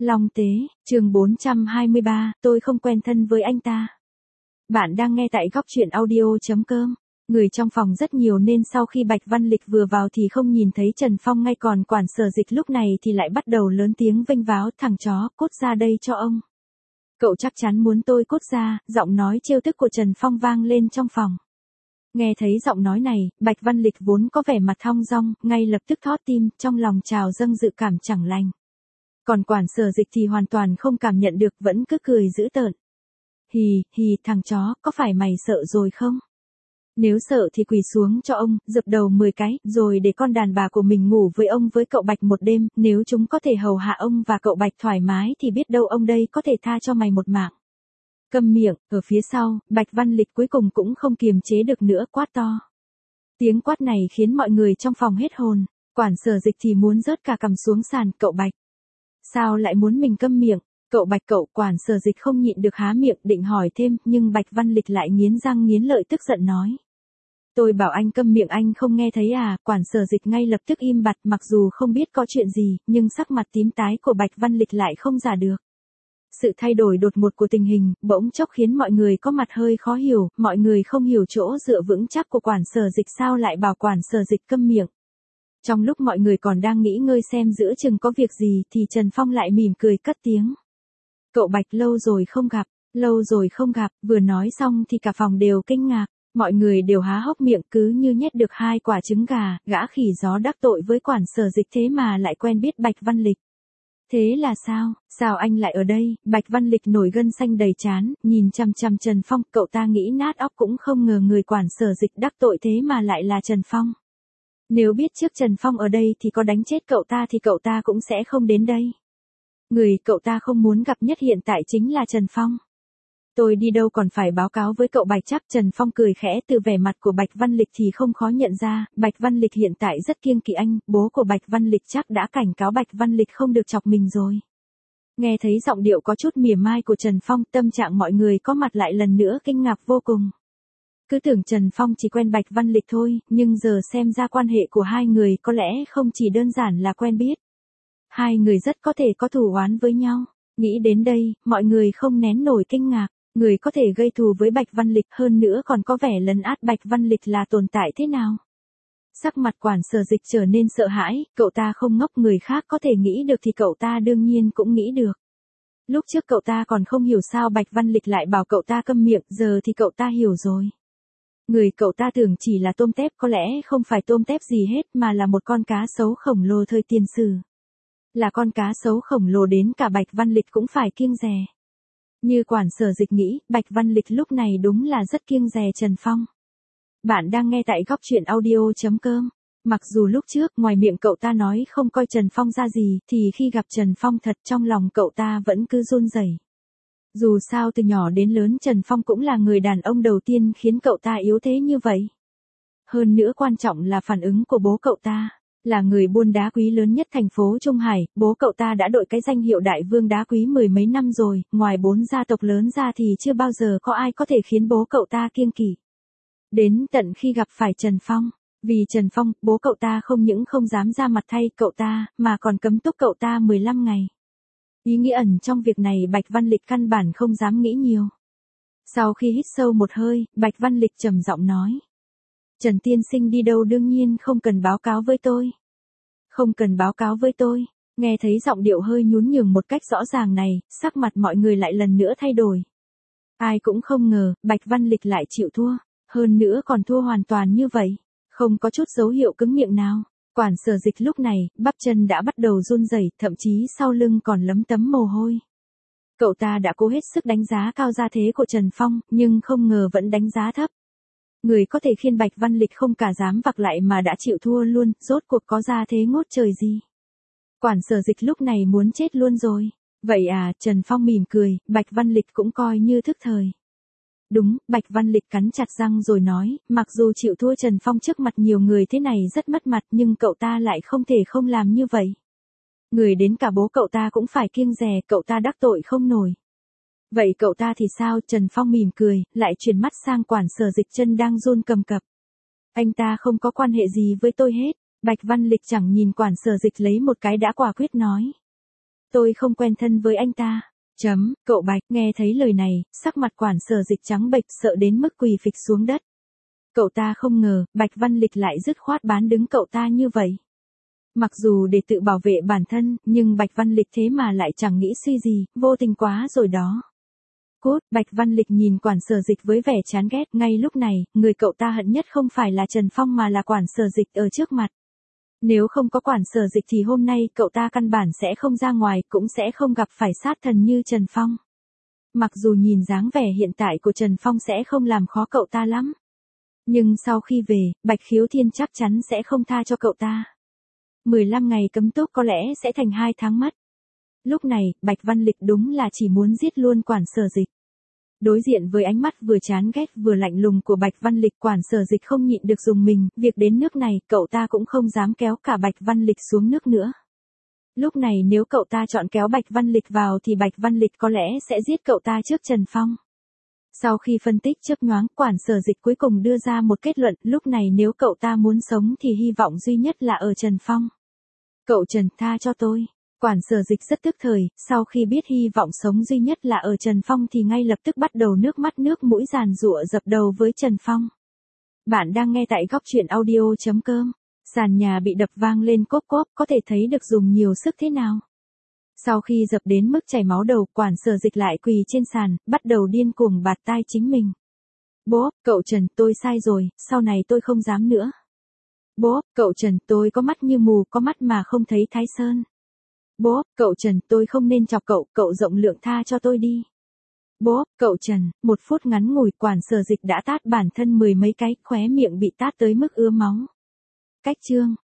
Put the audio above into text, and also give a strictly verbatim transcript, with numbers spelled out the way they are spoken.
Long Tế, chương bốn trăm hai mươi ba, tôi không quen thân với anh ta. Bạn đang nghe tại góc truyện audio.com. Người trong phòng rất nhiều nên sau khi Bạch Văn Lịch vừa vào thì không nhìn thấy Trần Phong, ngay còn quản sở dịch lúc này thì lại bắt đầu lớn tiếng vênh váo, thằng chó, cút ra đây cho ông. Cậu chắc chắn muốn tôi cút ra, giọng nói trêu tức của Trần Phong vang lên trong phòng. Nghe thấy giọng nói này, Bạch Văn Lịch vốn có vẻ mặt thong dong, ngay lập tức thót tim, trong lòng trào dâng dự cảm chẳng lành. Còn quản sở dịch thì hoàn toàn không cảm nhận được, vẫn cứ cười dữ tợn. Hì, hì, thằng chó, có phải mày sợ rồi không? Nếu sợ thì quỳ xuống cho ông, dập đầu mười cái, rồi để con đàn bà của mình ngủ với ông với cậu Bạch một đêm, nếu chúng có thể hầu hạ ông và cậu Bạch thoải mái thì biết đâu ông đây có thể tha cho mày một mạng. Câm miệng, ở phía sau, Bạch Văn Lịch cuối cùng cũng không kiềm chế được nữa, quát to. Tiếng quát này khiến mọi người trong phòng hết hồn, quản sở dịch thì muốn rớt cả cằm xuống sàn, cậu Bạch. Sao lại muốn mình câm miệng? Cậu Bạch, cậu, quản sở dịch không nhịn được há miệng định hỏi thêm, nhưng Bạch Văn Lịch lại nghiến răng nghiến lợi tức giận nói. Tôi bảo anh câm miệng anh không nghe thấy à? Quản sở dịch ngay lập tức im bặt, mặc dù không biết có chuyện gì, nhưng sắc mặt tím tái của Bạch Văn Lịch lại không giả được. Sự thay đổi đột ngột của tình hình, bỗng chốc khiến mọi người có mặt hơi khó hiểu, mọi người không hiểu chỗ dựa vững chắc của quản sở dịch sao lại bảo quản sở dịch câm miệng. Trong lúc mọi người còn đang nghĩ ngơi xem giữa chừng có việc gì thì Trần Phong lại mỉm cười cất tiếng. Cậu Bạch, lâu rồi không gặp, lâu rồi không gặp, vừa nói xong thì cả phòng đều kinh ngạc, mọi người đều há hốc miệng cứ như nhét được hai quả trứng gà, gã khỉ gió đắc tội với quản sở dịch thế mà lại quen biết Bạch Văn Lịch. Thế là sao, sao anh lại ở đây? Bạch Văn Lịch nổi gân xanh đầy trán, nhìn chằm chằm Trần Phong, cậu ta nghĩ nát óc cũng không ngờ người quản sở dịch đắc tội thế mà lại là Trần Phong. Nếu biết trước Trần Phong ở đây thì có đánh chết cậu ta thì cậu ta cũng sẽ không đến đây. Người cậu ta không muốn gặp nhất hiện tại chính là Trần Phong. Tôi đi đâu còn phải báo cáo với cậu Bạch chắc? Trần Phong cười khẽ, từ vẻ mặt của Bạch Văn Lịch thì không khó nhận ra, Bạch Văn Lịch hiện tại rất kiêng kỵ anh, bố của Bạch Văn Lịch chắc đã cảnh cáo Bạch Văn Lịch không được chọc mình rồi. Nghe thấy giọng điệu có chút mỉa mai của Trần Phong, tâm trạng mọi người có mặt lại lần nữa kinh ngạc vô cùng. Cứ tưởng Trần Phong chỉ quen Bạch Văn Lịch thôi, nhưng giờ xem ra quan hệ của hai người có lẽ không chỉ đơn giản là quen biết. Hai người rất có thể có thù oán với nhau. Nghĩ đến đây, mọi người không nén nổi kinh ngạc. Người có thể gây thù với Bạch Văn Lịch hơn nữa còn có vẻ lấn át Bạch Văn Lịch là tồn tại thế nào? Sắc mặt quản sở dịch trở nên sợ hãi, cậu ta không ngốc, người khác có thể nghĩ được thì cậu ta đương nhiên cũng nghĩ được. Lúc trước cậu ta còn không hiểu sao Bạch Văn Lịch lại bảo cậu ta câm miệng, giờ thì cậu ta hiểu rồi. Người cậu ta tưởng chỉ là tôm tép, có lẽ không phải tôm tép gì hết mà là một con cá sấu khổng lồ thời tiền sử. Là con cá sấu khổng lồ đến cả Bạch Văn Lịch cũng phải kiêng dè. Như quản sở dịch nghĩ, Bạch Văn Lịch lúc này đúng là rất kiêng dè Trần Phong. Bạn đang nghe tại góc truyện audio.com. Mặc dù lúc trước ngoài miệng cậu ta nói không coi Trần Phong ra gì, thì khi gặp Trần Phong thật trong lòng cậu ta vẫn cứ run rẩy. Dù sao từ nhỏ đến lớn Trần Phong cũng là người đàn ông đầu tiên khiến cậu ta yếu thế như vậy. Hơn nữa quan trọng là phản ứng của bố cậu ta. Là người buôn đá quý lớn nhất thành phố Trung Hải, bố cậu ta đã đội cái danh hiệu đại vương đá quý mười mấy năm rồi, ngoài bốn gia tộc lớn ra thì chưa bao giờ có ai có thể khiến bố cậu ta kiêng kỵ. Đến tận khi gặp phải Trần Phong, vì Trần Phong, bố cậu ta không những không dám ra mặt thay cậu ta, mà còn cấm túc cậu ta mười lăm ngày. Ý nghĩa ẩn trong việc này Bạch Văn Lịch căn bản không dám nghĩ nhiều. Sau khi hít sâu một hơi, Bạch Văn Lịch trầm giọng nói. Trần tiên sinh đi đâu đương nhiên không cần báo cáo với tôi. Không cần báo cáo với tôi. Nghe thấy giọng điệu hơi nhún nhường một cách rõ ràng này, sắc mặt mọi người lại lần nữa thay đổi. Ai cũng không ngờ, Bạch Văn Lịch lại chịu thua. Hơn nữa còn thua hoàn toàn như vậy. Không có chút dấu hiệu cứng miệng nào. Quản sở dịch lúc này, bắp chân đã bắt đầu run rẩy, thậm chí sau lưng còn lấm tấm mồ hôi. Cậu ta đã cố hết sức đánh giá cao gia thế của Trần Phong, nhưng không ngờ vẫn đánh giá thấp. Người có thể khiến Bạch Văn Lịch không cả dám vặc lại mà đã chịu thua luôn, rốt cuộc có ra thế ngút trời gì. Quản sở dịch lúc này muốn chết luôn rồi. Vậy à, Trần Phong mỉm cười, Bạch Văn Lịch cũng coi như thức thời. Đúng, Bạch Văn Lịch cắn chặt răng rồi nói, mặc dù chịu thua Trần Phong trước mặt nhiều người thế này rất mất mặt nhưng cậu ta lại không thể không làm như vậy. Người đến cả bố cậu ta cũng phải kiêng dè, cậu ta đắc tội không nổi. Vậy cậu ta thì sao? Trần Phong mỉm cười, lại chuyển mắt sang quản sở dịch chân đang run cầm cập. Anh ta không có quan hệ gì với tôi hết. Bạch Văn Lịch chẳng nhìn quản sở dịch lấy một cái đã quả quyết nói. tôi không quen thân với anh ta. Chấm, cậu Bạch, nghe thấy lời này, sắc mặt quản sở dịch trắng bệch sợ đến mức quỳ phịch xuống đất. Cậu ta không ngờ, Bạch Văn Lịch lại dứt khoát bán đứng cậu ta như vậy. Mặc dù để tự bảo vệ bản thân, nhưng Bạch Văn Lịch thế mà lại chẳng nghĩ suy gì, vô tình quá rồi đó. Cút, Bạch Văn Lịch nhìn quản sở dịch với vẻ chán ghét, ngay lúc này, người cậu ta hận nhất không phải là Trần Phong mà là quản sở dịch ở trước mặt. Nếu không có quản sở dịch thì hôm nay cậu ta căn bản sẽ không ra ngoài, cũng sẽ không gặp phải sát thần như Trần Phong. Mặc dù nhìn dáng vẻ hiện tại của Trần Phong sẽ không làm khó cậu ta lắm. Nhưng sau khi về, Bạch Khiếu Thiên chắc chắn sẽ không tha cho cậu ta. mười lăm ngày cấm túc có lẽ sẽ thành hai tháng mất. Lúc này, Bạch Văn Lịch đúng là chỉ muốn giết luôn quản sở dịch. Đối diện với ánh mắt vừa chán ghét vừa lạnh lùng của Bạch Văn Lịch, quản sở dịch không nhịn được dùng mình, việc đến nước này, cậu ta cũng không dám kéo cả Bạch Văn Lịch xuống nước nữa. Lúc này nếu cậu ta chọn kéo Bạch Văn Lịch vào thì Bạch Văn Lịch có lẽ sẽ giết cậu ta trước Trần Phong. Sau khi phân tích chớp nhoáng, quản sở dịch cuối cùng đưa ra một kết luận, lúc này nếu cậu ta muốn sống thì hy vọng duy nhất là ở Trần Phong. Cậu Trần, tha cho tôi. Quản sở dịch rất tức thời, sau khi biết hy vọng sống duy nhất là ở Trần Phong thì ngay lập tức bắt đầu nước mắt nước mũi giàn giụa dập đầu với Trần Phong. Bạn đang nghe tại góc truyện audio chấm com. Sàn nhà bị đập vang lên cốp cốp, có thể thấy được dùng nhiều sức thế nào. Sau khi dập đến mức chảy máu đầu, quản sở dịch lại quỳ trên sàn, bắt đầu điên cuồng bạt tai chính mình. Bố, cậu Trần, tôi sai rồi, sau này tôi không dám nữa. Bố, cậu Trần, tôi có mắt như mù, có mắt mà không thấy Thái Sơn. Bố, cậu Trần, tôi không nên chọc cậu, cậu rộng lượng tha cho tôi đi. Bố, cậu Trần, một phút ngắn ngủi quản sở dịch đã tát bản thân mười mấy cái, khóe miệng bị tát tới mức ứa máu. Cách chương.